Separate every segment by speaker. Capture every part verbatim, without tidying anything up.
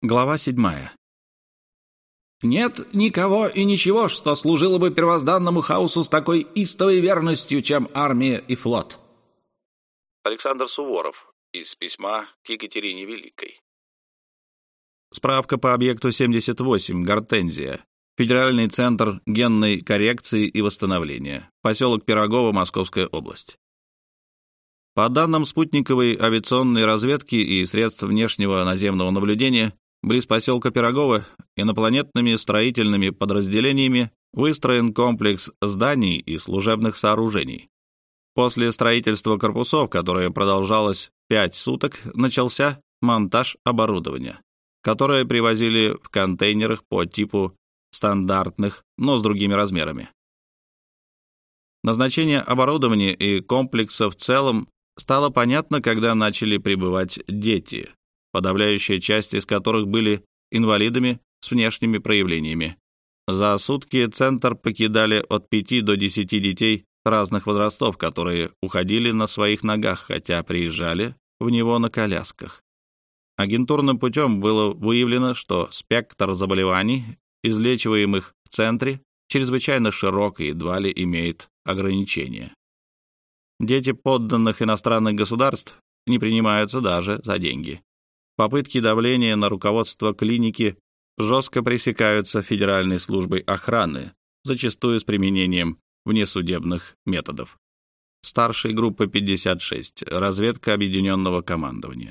Speaker 1: Глава седьмая.
Speaker 2: Нет никого и ничего, что служило бы первозданному хаосу с такой истовой верностью, чем армия и флот.
Speaker 1: Александр Суворов. Из письма к Екатерине Великой. Справка по объекту семьдесят восемь, Гортензия. Федеральный центр генной коррекции и восстановления. Поселок Пирогово, Московская область. По данным спутниковой авиационной разведки и средств внешнего наземного наблюдения, близ поселка Пирогово инопланетными строительными подразделениями выстроен комплекс зданий и служебных сооружений. После строительства корпусов, которое продолжалось пять суток, начался монтаж оборудования, которое привозили в контейнерах по типу стандартных, но с другими размерами. Назначение оборудования и комплекса в целом стало понятно, когда начали прибывать дети, подавляющая часть из которых были инвалидами с внешними проявлениями. За сутки центр покидали от пяти до десяти детей разных возрастов, которые уходили на своих ногах, хотя приезжали в него на колясках. Агентурным путем было выявлено, что спектр заболеваний, излечиваемых в центре, чрезвычайно широк и едва ли имеет ограничения. Дети подданных иностранных государств не принимаются даже за деньги. Попытки давления на руководство клиники жестко пресекаются Федеральной службой охраны, зачастую с применением внесудебных методов. Старшей группы пятьдесят шесть. Разведка объединенного командования.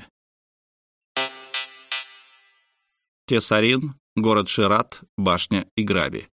Speaker 1: Тесарин, город Шират, башня Играби.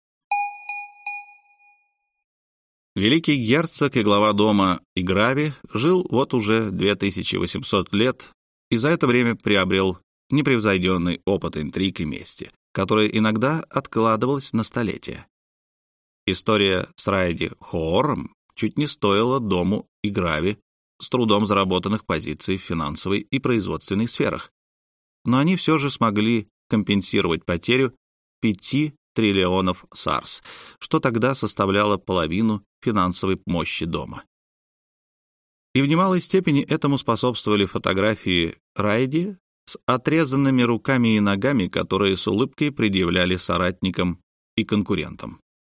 Speaker 1: Великий герцог и глава дома Играби жил вот уже две тысячи восемьсот лет и за это время приобрел непревзойденный опыт интриг и мести, которая иногда откладывалась на столетия. История с Райди Хоором чуть не стоила дому Играби с трудом заработанных позиций в финансовой и производственной сферах, но они все же смогли компенсировать потерю пяти триллионов сарс, что тогда составляло половину финансовой мощи дома. И в немалой степени этому способствовали фотографии Райди с отрезанными руками и ногами, которые с улыбкой предъявляли соратникам и конкурентам.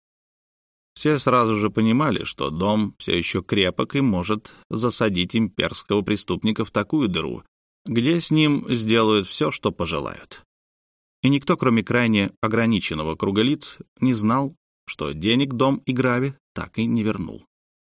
Speaker 1: Все сразу же понимали, что дом все еще крепок и может засадить имперского преступника в такую дыру, где с ним сделают все, что пожелают. И никто, кроме крайне ограниченного круга лиц, не знал, что денег дом Играби так и не вернул.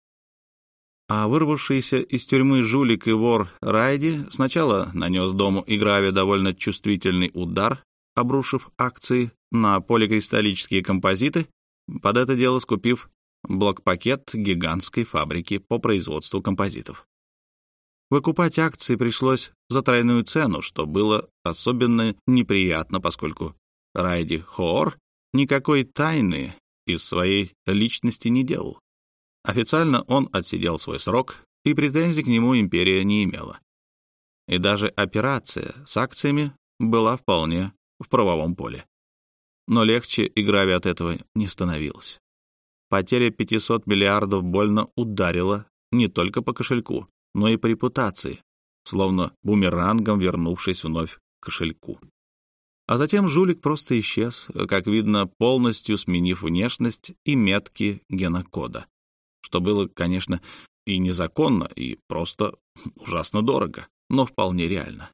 Speaker 1: А вырвавшийся из тюрьмы жулик и вор Райди сначала нанес дому Играби довольно чувствительный удар, обрушив акции на поликристаллические композиты, под это дело скупив блокпакет гигантской фабрики по производству композитов. Выкупать акции пришлось за тройную цену, что было особенно неприятно, поскольку Райди Хоор никакой тайны из своей личности не делал. Официально он отсидел свой срок, и претензий к нему империя не имела. И даже операция с акциями была вполне в правовом поле. Но легче Играби от этого не становилось. Потеря пятисот миллиардов больно ударила не только по кошельку, но и по репутации, словно бумерангом вернувшись вновь к кошельку. А затем жулик просто исчез, как видно, полностью сменив внешность и метки генокода, что было, конечно, и незаконно, и просто ужасно дорого, но вполне реально.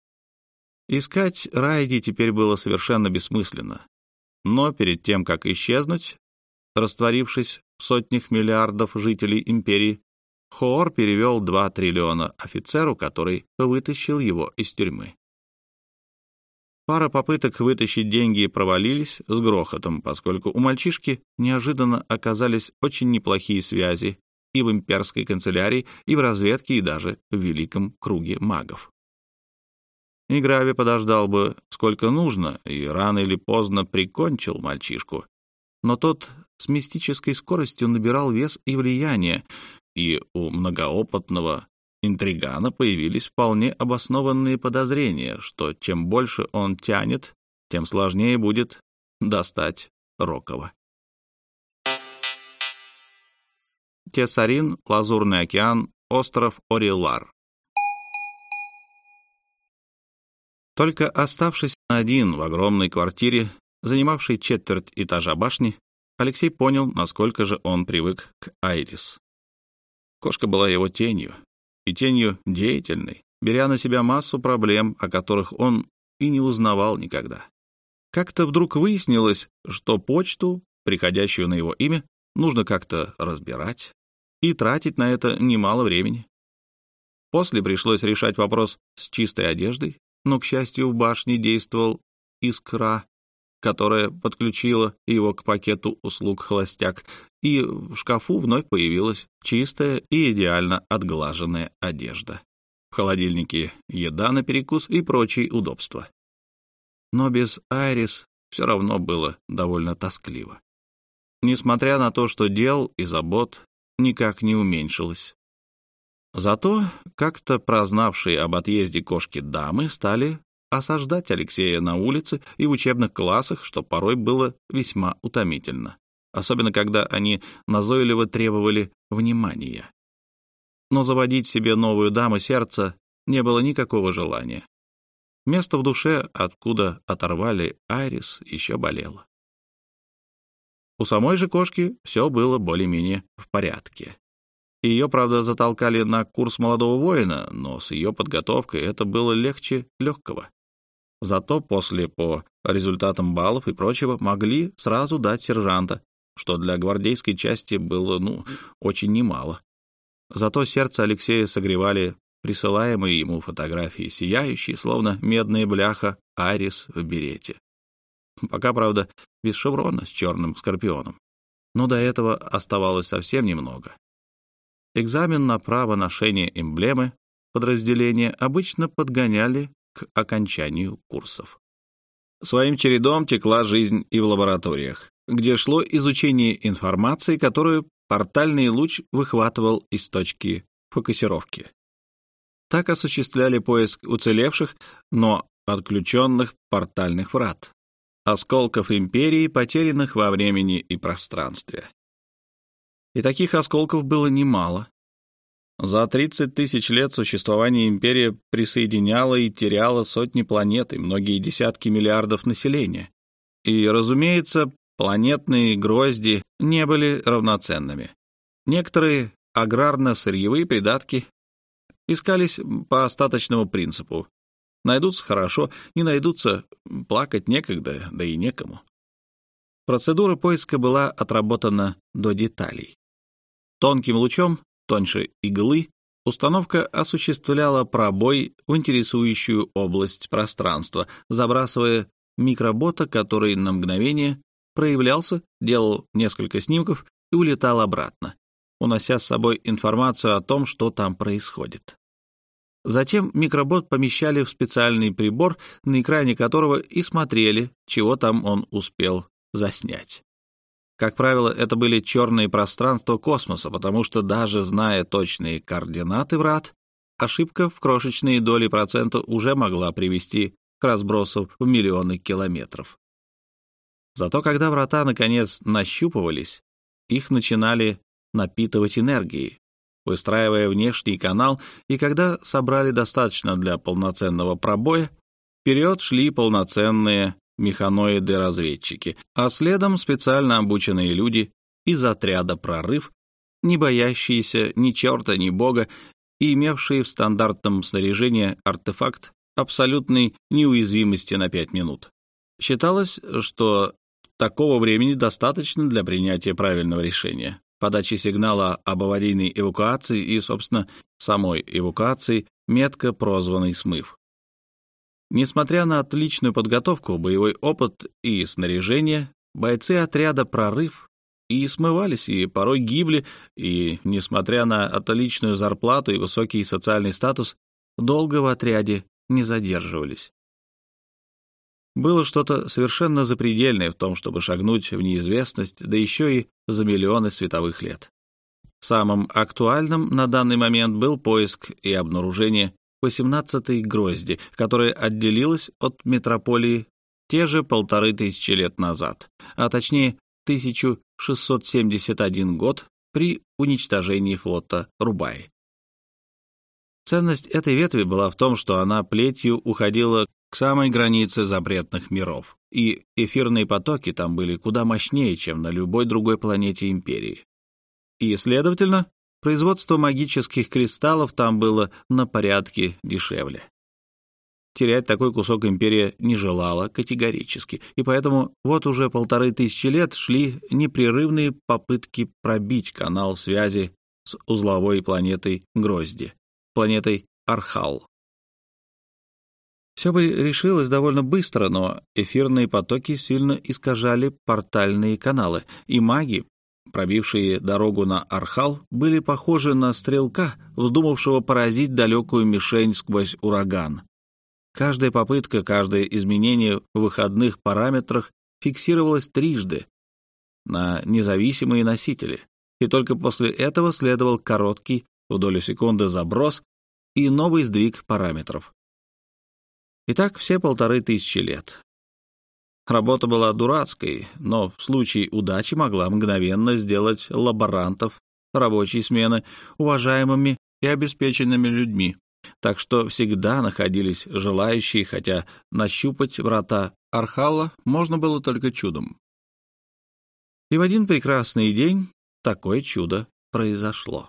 Speaker 1: Искать Райди теперь было совершенно бессмысленно, но перед тем, как исчезнуть, растворившись в сотнях миллиардов жителей империи, Хоор перевел два триллиона офицеру, который вытащил его из тюрьмы. Пара попыток вытащить деньги провалились с грохотом, поскольку у мальчишки неожиданно оказались очень неплохие связи и в имперской канцелярии, и в разведке, и даже в великом круге магов. Играби подождал бы сколько нужно и рано или поздно прикончил мальчишку, но тот с мистической скоростью набирал вес и влияние, и у многоопытного интригана появились вполне обоснованные подозрения, что чем больше он тянет, тем сложнее будет достать Рокова. Тесарин, Лазурный океан, остров Орилар. Только оставшись один в огромной квартире, занимавшей четверть этажа башни, Алексей понял, насколько же он привык к Айрис. Кошка была его тенью, и тенью деятельной, беря на себя массу проблем, о которых он и не узнавал никогда. Как-то вдруг выяснилось, что почту, приходящую на его имя, нужно как-то разбирать и тратить на это немало времени. После пришлось решать вопрос с чистой одеждой, но, к счастью, в башне действовал искра, которая подключила его к пакету услуг «Холостяк», и в шкафу вновь появилась чистая и идеально отглаженная одежда. В холодильнике еда на перекус и прочие удобства. Но без Айрис все равно было довольно тоскливо. Несмотря на то, что дел и забот никак не уменьшилось. Зато как-то прознавшие об отъезде кошки дамы стали осаждать Алексея на улице и в учебных классах, что порой было весьма утомительно, особенно когда они назойливо требовали внимания. Но заводить себе новую даму сердца не было никакого желания. Место в душе, откуда оторвали Айрис, еще болело. У самой же кошки все было более-менее в порядке. Ее, правда, затолкали на курс молодого воина, но с ее подготовкой это было легче легкого. Зато после, по результатам баллов и прочего, могли сразу дать сержанта, что для гвардейской части было, ну, очень немало. Зато сердце Алексея согревали присылаемые ему фотографии, сияющие, словно медная бляха, Айрис в берете. Пока, правда, без шеврона с черным скорпионом. Но до этого оставалось совсем немного. Экзамен на право ношения эмблемы подразделения обычно подгоняли к окончанию курсов. Своим чередом текла жизнь и в лабораториях, где шло изучение информации, которую портальный луч выхватывал из точки фокусировки. Так осуществляли поиск уцелевших, но отключенных портальных врат, осколков империи, потерянных во времени и пространстве. И таких осколков было немало. За тридцать тысяч лет существования империя присоединяла и теряла сотни планет и многие десятки миллиардов населения. И, разумеется, планетные грозди не были равноценными. Некоторые аграрно-сырьевые придатки искались по остаточному принципу. Найдутся — хорошо, не найдутся — плакать некогда, да и некому. Процедура поиска была отработана до деталей. Тонким лучом, тоньше иглы, установка осуществляла пробой в интересующую область пространства, забрасывая микробота, который на мгновение проявлялся, делал несколько снимков и улетал обратно, унося с собой информацию о том, что там происходит. Затем микробот помещали в специальный прибор, на экране которого и смотрели, чего там он успел заснять. Как правило, это были черные пространства космоса, потому что даже зная точные координаты врат, ошибка в крошечные доли процента уже могла привести к разбросу в миллионы километров. Зато когда врата наконец нащупывались, их начинали напитывать энергией, выстраивая внешний канал, и когда собрали достаточно для полноценного пробоя, вперед шли полноценные механоиды-разведчики, а следом специально обученные люди из отряда «Прорыв», не боящиеся ни черта, ни бога и имевшие в стандартном снаряжении артефакт абсолютной неуязвимости на пять минут. Считалось, что такого времени достаточно для принятия правильного решения, подачи сигнала об аварийной эвакуации и, собственно, самой эвакуации, метко прозванной «смыв». Несмотря на отличную подготовку, боевой опыт и снаряжение, бойцы отряда «Прорыв» и смывались, и порой гибли, и, несмотря на отличную зарплату и высокий социальный статус, долго в отряде не задерживались. Было что-то совершенно запредельное в том, чтобы шагнуть в неизвестность, да еще и за миллионы световых лет. Самым актуальным на данный момент был поиск и обнаружение восемнадцатой грозди, которая отделилась от метрополии те же полторы тысячи лет назад, а точнее тысяча шестьсот семьдесят один год при уничтожении флота Рубаи. Ценность этой ветви была в том, что она плетью уходила к самой границе запретных миров, и эфирные потоки там были куда мощнее, чем на любой другой планете Империи. И, следовательно, производство магических кристаллов там было на порядке дешевле. Терять такой кусок Империя не желала категорически, и поэтому вот уже полторы тысячи лет шли непрерывные попытки пробить канал связи с узловой планетой Грозди, планетой Архал. Все бы решилось довольно быстро, но эфирные потоки сильно искажали портальные каналы, и маги, пробившие дорогу на Архал, были похожи на стрелка, вздумавшего поразить далекую мишень сквозь ураган. Каждая попытка, каждое изменение в выходных параметрах фиксировалось трижды на независимые носители, и только после этого следовал короткий, в долю секунды, заброс и новый сдвиг параметров. И так все полторы тысячи лет. Работа была дурацкой, но в случае удачи могла мгновенно сделать лаборантов рабочей смены уважаемыми и обеспеченными людьми. Так что всегда находились желающие, хотя нащупать врата Архала можно было только чудом. И в один прекрасный день такое чудо произошло.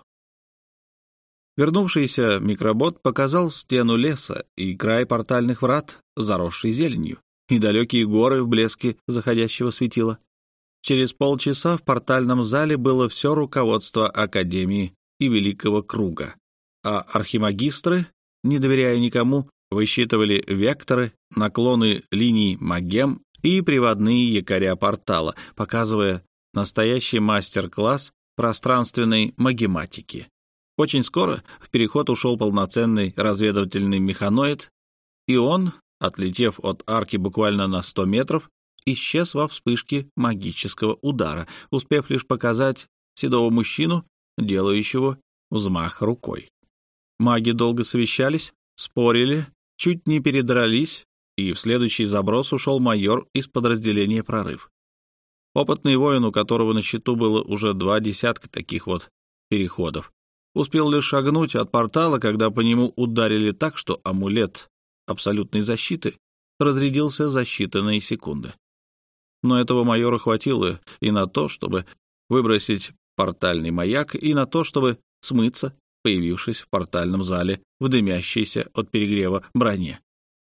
Speaker 1: Вернувшийся микробот показал стену леса и край портальных врат, заросший зеленью, и далекие горы в блеске заходящего светила. Через полчаса в портальном зале было все руководство Академии и Великого Круга, а архимагистры, не доверяя никому, высчитывали векторы, наклоны линий магем и приводные якоря портала, показывая настоящий мастер-класс пространственной магематики. Очень скоро в переход ушел полноценный разведывательный механоид, и он, отлетев от арки буквально на сто метров, исчез во вспышке магического удара, успев лишь показать седого мужчину, делающего взмах рукой. Маги долго совещались, спорили, чуть не передрались, и в следующий заброс ушел майор из подразделения «Прорыв». Опытный воин, у которого на счету было уже два десятка таких вот переходов, успел лишь шагнуть от портала, когда по нему ударили так, что амулет абсолютной защиты разрядился за считанные секунды. Но этого майора хватило и на то, чтобы выбросить портальный маяк, и на то, чтобы смыться, появившись в портальном зале в дымящейся от перегрева броне.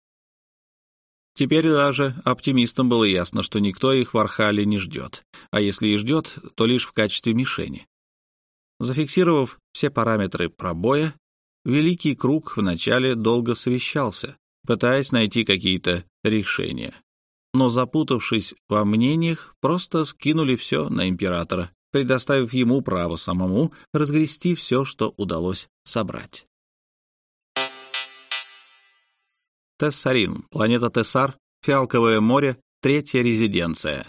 Speaker 1: Теперь даже оптимистам было ясно, что никто их в Архале не ждет, а если и ждет, то лишь в качестве мишени. Зафиксировав все параметры пробоя, Великий Круг вначале долго совещался, пытаясь найти какие-то решения. Но, запутавшись во мнениях, просто скинули все на императора, предоставив ему право самому разгрести все, что удалось собрать. Тессарин, планета Тессар, Фиалковое море, третья резиденция.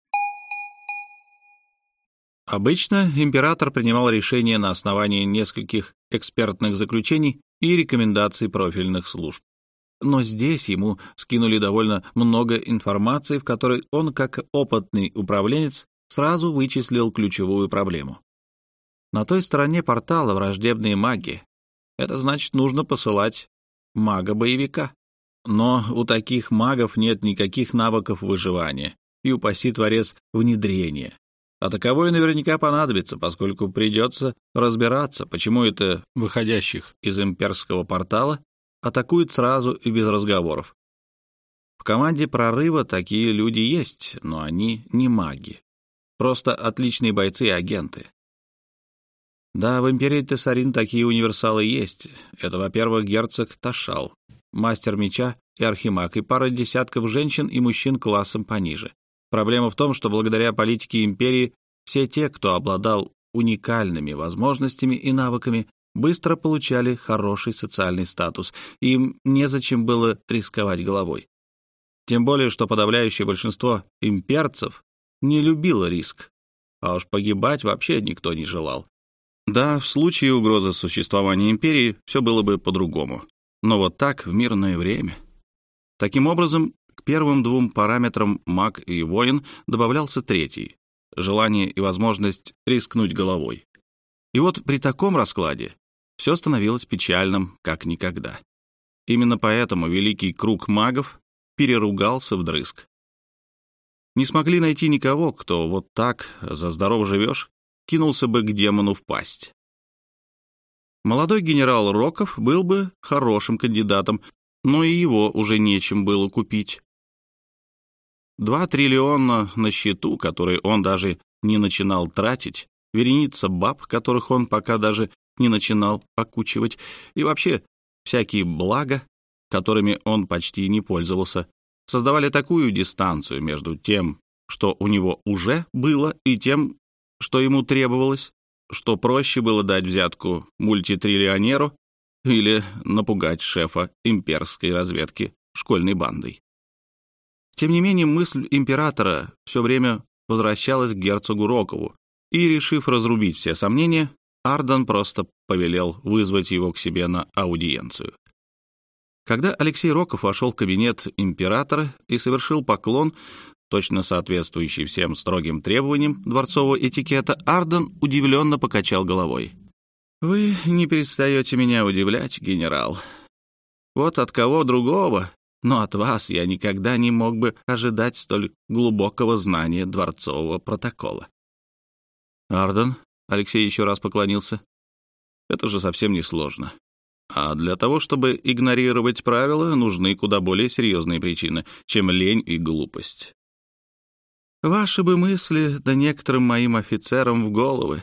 Speaker 1: Обычно император принимал решения на основании нескольких экспертных заключений и рекомендаций профильных служб. Но здесь ему скинули довольно много информации, в которой он, как опытный управленец, сразу вычислил ключевую проблему. На той стороне портала враждебные маги. Это значит, нужно посылать мага-боевика. Но у таких магов нет никаких навыков выживания, и упаси творец внедрения. А таковое наверняка понадобится, поскольку придется разбираться, почему это выходящих из имперского портала атакуют сразу и без разговоров. В команде «Прорыва» такие люди есть, но они не маги. Просто отличные бойцы и агенты. Да, в империи Тессарин такие универсалы есть. Это, во-первых, герцог Ташал, мастер меча и архимаг, и пара десятков женщин и мужчин классом пониже. Проблема в том, что благодаря политике империи все те, кто обладал уникальными возможностями и навыками, быстро получали хороший социальный статус, и им незачем было рисковать головой. Тем более, что подавляющее большинство имперцев не любило риск, а уж погибать вообще никто не желал. Да, в случае угрозы существования империи все было бы по-другому, но вот так в мирное время. Таким образом, к первым двум параметрам маг и воин добавлялся третий — желание и возможность рискнуть головой. И вот при таком раскладе все становилось печальным как никогда. Именно поэтому великий круг магов переругался вдрызг. Не смогли найти никого, кто вот так, за здорово живешь, кинулся бы к демону в пасть. Молодой генерал Роков был бы хорошим кандидатом, но и его уже нечем было купить. Два триллиона на счету, которые он даже не начинал тратить, вереница баб, которых он пока даже не начинал окучивать, и вообще всякие блага, которыми он почти не пользовался, создавали такую дистанцию между тем, что у него уже было, и тем, что ему требовалось, что проще было дать взятку мультитриллионеру или напугать шефа имперской разведки школьной бандой. Тем не менее, мысль императора все время возвращалась к герцогу Рокову, и, решив разрубить все сомнения, Арден просто повелел вызвать его к себе на аудиенцию. Когда Алексей Роков вошел в кабинет императора и совершил поклон, точно соответствующий всем строгим требованиям дворцового этикета, Арден удивленно покачал головой. «Вы не перестаете меня удивлять, генерал. Вот от кого другого, но от вас я никогда не мог бы ожидать столь глубокого знания дворцового протокола». «Арден», — Алексей еще раз поклонился, — «это же совсем не сложно. А для того, чтобы игнорировать правила, нужны куда более серьезные причины, чем лень и глупость». «Ваши бы мысли, да некоторым моим офицерам в головы».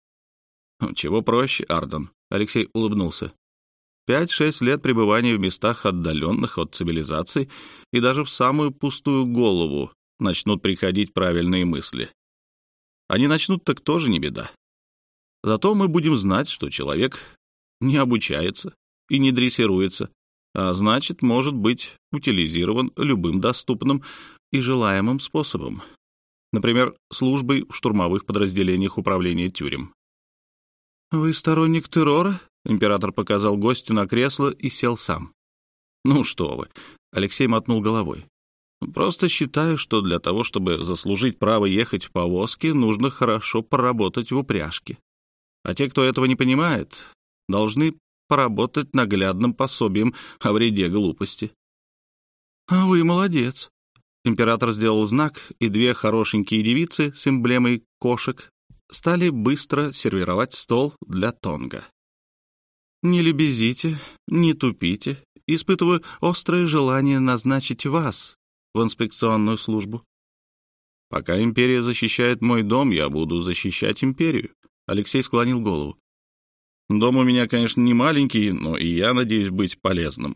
Speaker 1: «Чего проще, Арден», — Алексей улыбнулся. «Пять-шесть лет пребывания в местах, отдаленных от цивилизации, и даже в самую пустую голову начнут приходить правильные мысли. Они начнут, так тоже не беда. Зато мы будем знать, что человек не обучается и не дрессируется, а значит, может быть утилизирован любым доступным и желаемым способом. Например, службой в штурмовых подразделениях управления тюрем». «Вы сторонник террора?» — император показал гостю на кресло и сел сам. «Ну что вы», — Алексей мотнул головой. «Просто считаю, что для того, чтобы заслужить право ехать в повозке, нужно хорошо поработать в упряжке. А те, кто этого не понимает, должны поработать наглядным пособием о вреде глупости». «А вы молодец». Император сделал знак, и две хорошенькие девицы с эмблемой кошек стали быстро сервировать стол для Тонга. «Не лебезите, не тупите. Испытываю острое желание назначить вас в инспекционную службу». «Пока империя защищает мой дом, я буду защищать империю», — Алексей склонил голову. «Дом у меня, конечно, не маленький, но и я надеюсь быть полезным».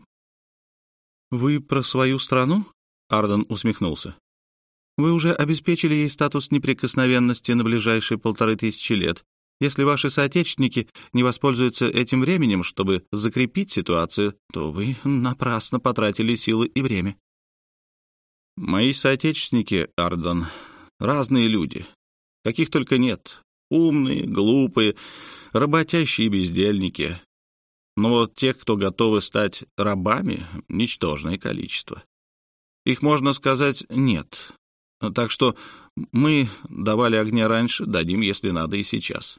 Speaker 1: «Вы про свою страну?» — Арден усмехнулся. «Вы уже обеспечили ей статус неприкосновенности на ближайшие полторы тысячи лет. Если ваши соотечественники не воспользуются этим временем, чтобы закрепить ситуацию, то вы напрасно потратили силы и время». «Мои соотечественники, Арден, разные люди. Каких только нет. Умные, глупые, работящие бездельники. Но вот тех, кто готовы стать рабами, ничтожное количество. Их, можно сказать, нет. Так что мы давали огня раньше, дадим, если надо, и сейчас».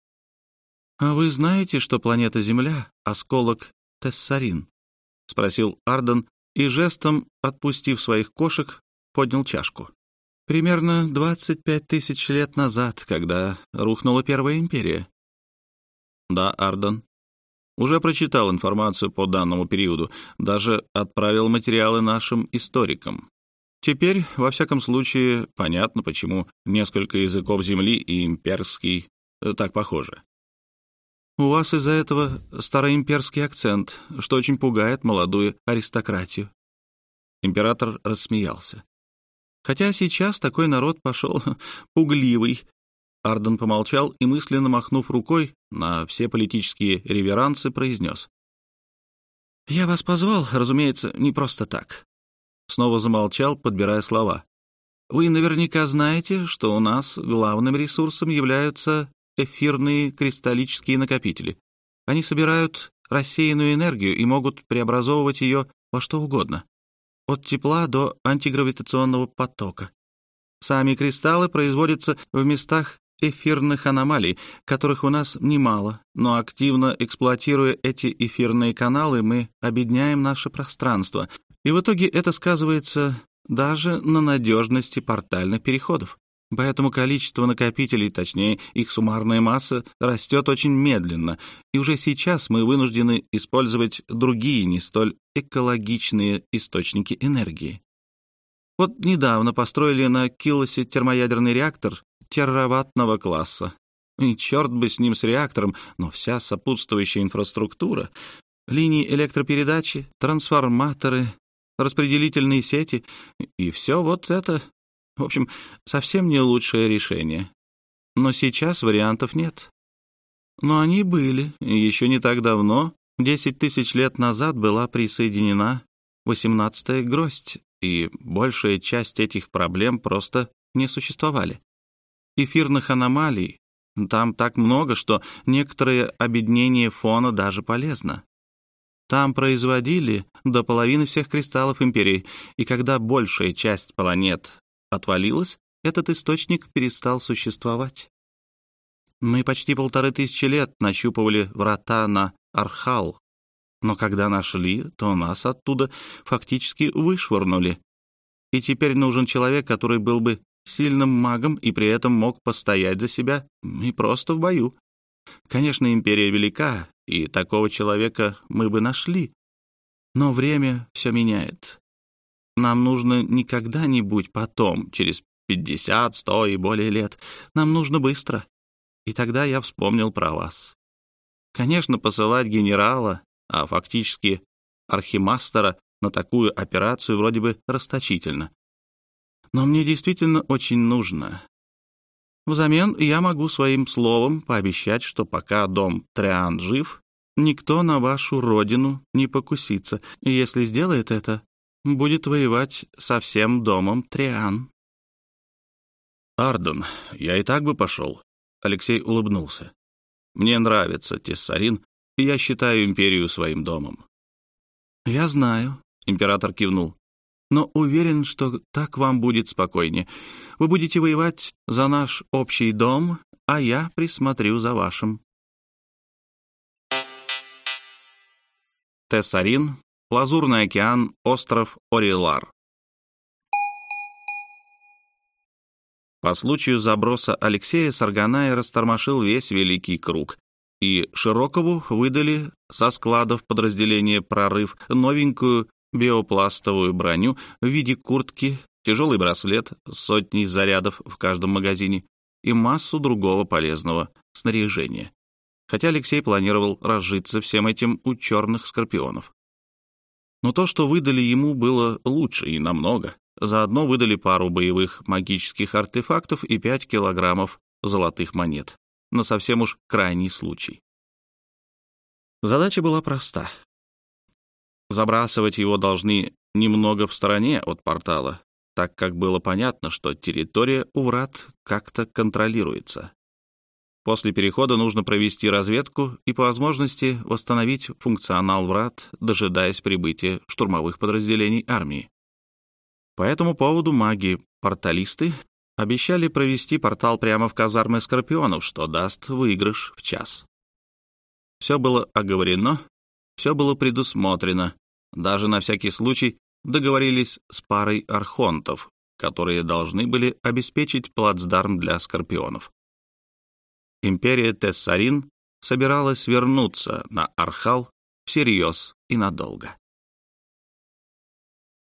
Speaker 1: «А вы знаете, что планета Земля — осколок Тессарин?» — спросил Арден и жестом, отпустив своих кошек, поднял чашку. «Примерно двадцать пять тысяч лет назад, когда рухнула Первая империя». «Да, Арден. Уже прочитал информацию по данному периоду, даже отправил материалы нашим историкам. Теперь, во всяком случае, понятно, почему несколько языков Земли и имперский так похожи». «У вас из-за этого староимперский акцент, что очень пугает молодую аристократию». Император рассмеялся. «Хотя сейчас такой народ пошел пугливый». Арден помолчал и, мысленно махнув рукой на все политические реверансы, произнес: «Я вас позвал, разумеется, не просто так». Снова замолчал, подбирая слова. «Вы наверняка знаете, что у нас главным ресурсом являются эфирные кристаллические накопители. Они собирают рассеянную энергию и могут преобразовывать ее во что угодно, от тепла до антигравитационного потока. Сами кристаллы производятся в местах эфирных аномалий, которых у нас немало, но активно эксплуатируя эти эфирные каналы, мы обедняем наше пространство, и в итоге это сказывается даже на надежности портальных переходов. Поэтому количество накопителей, точнее, их суммарная масса, растет очень медленно, и уже сейчас мы вынуждены использовать другие, не столь экологичные источники энергии. Вот недавно построили на Киллосе термоядерный реактор тераваттного класса. И черт бы с ним, с реактором, но вся сопутствующая инфраструктура, линии электропередачи, трансформаторы, распределительные сети и все вот это... В общем, совсем не лучшее решение. Но сейчас вариантов нет. Но они были. Еще не так давно, десять тысяч лет назад, была присоединена восемнадцатая гроздь, и большая часть этих проблем просто не существовали. Эфирных аномалий там так много, что некоторое обеднение фона даже полезно. Там производили до половины всех кристаллов Империи, и когда большая часть планет отвалилась, этот источник перестал существовать. Мы почти полторы тысячи лет нащупывали врата на Архал, но когда нашли, то нас оттуда фактически вышвырнули. И теперь нужен человек, который был бы сильным магом и при этом мог постоять за себя и просто в бою. Конечно, Империя велика, и такого человека мы бы нашли, но время все меняет. Нам нужно не когда-нибудь потом, через пятьдесят, сто и более лет. Нам нужно быстро. И тогда я вспомнил про вас. Конечно, посылать генерала, а фактически архимастера, на такую операцию вроде бы расточительно. Но мне действительно очень нужно. Взамен я могу своим словом пообещать, что пока дом Триан жив, никто на вашу родину не покусится. И если сделает это, будет воевать со всем домом Триан.
Speaker 2: «Арден, я и так бы пошел», — Алексей улыбнулся. «Мне нравится Тессарин, и я считаю Империю своим домом».
Speaker 1: «Я знаю», — император кивнул, «но уверен, что так вам будет спокойнее. Вы будете воевать за наш общий дом, а я присмотрю за вашим».
Speaker 2: Тессарин, Лазурный океан, остров Орилар. По случаю заброса Алексея Сарганая растормошил весь Великий Круг, и Широкову выдали со складов подразделения «Прорыв» новенькую биопластовую броню в виде куртки, тяжелый браслет с сотней зарядов в каждом магазине и массу другого полезного снаряжения. Хотя Алексей планировал разжиться всем этим у черных скорпионов. Но то, что выдали ему, было лучше и намного. Заодно выдали пару боевых магических артефактов и пять килограммов золотых монет. На совсем уж крайний случай. Задача была проста. Забрасывать его должны немного в стороне от портала, так как было понятно, что территория у врат как-то контролируется. После перехода нужно провести разведку и по возможности восстановить функционал врат, дожидаясь прибытия штурмовых подразделений армии. По этому поводу маги-порталисты обещали провести портал прямо в казармы Скорпионов, что даст выигрыш в час. Все было оговорено, все было предусмотрено, даже на всякий случай договорились с парой архонтов, которые должны были обеспечить плацдарм для Скорпионов. Империя Тессарин собиралась вернуться на Архал всерьез и надолго.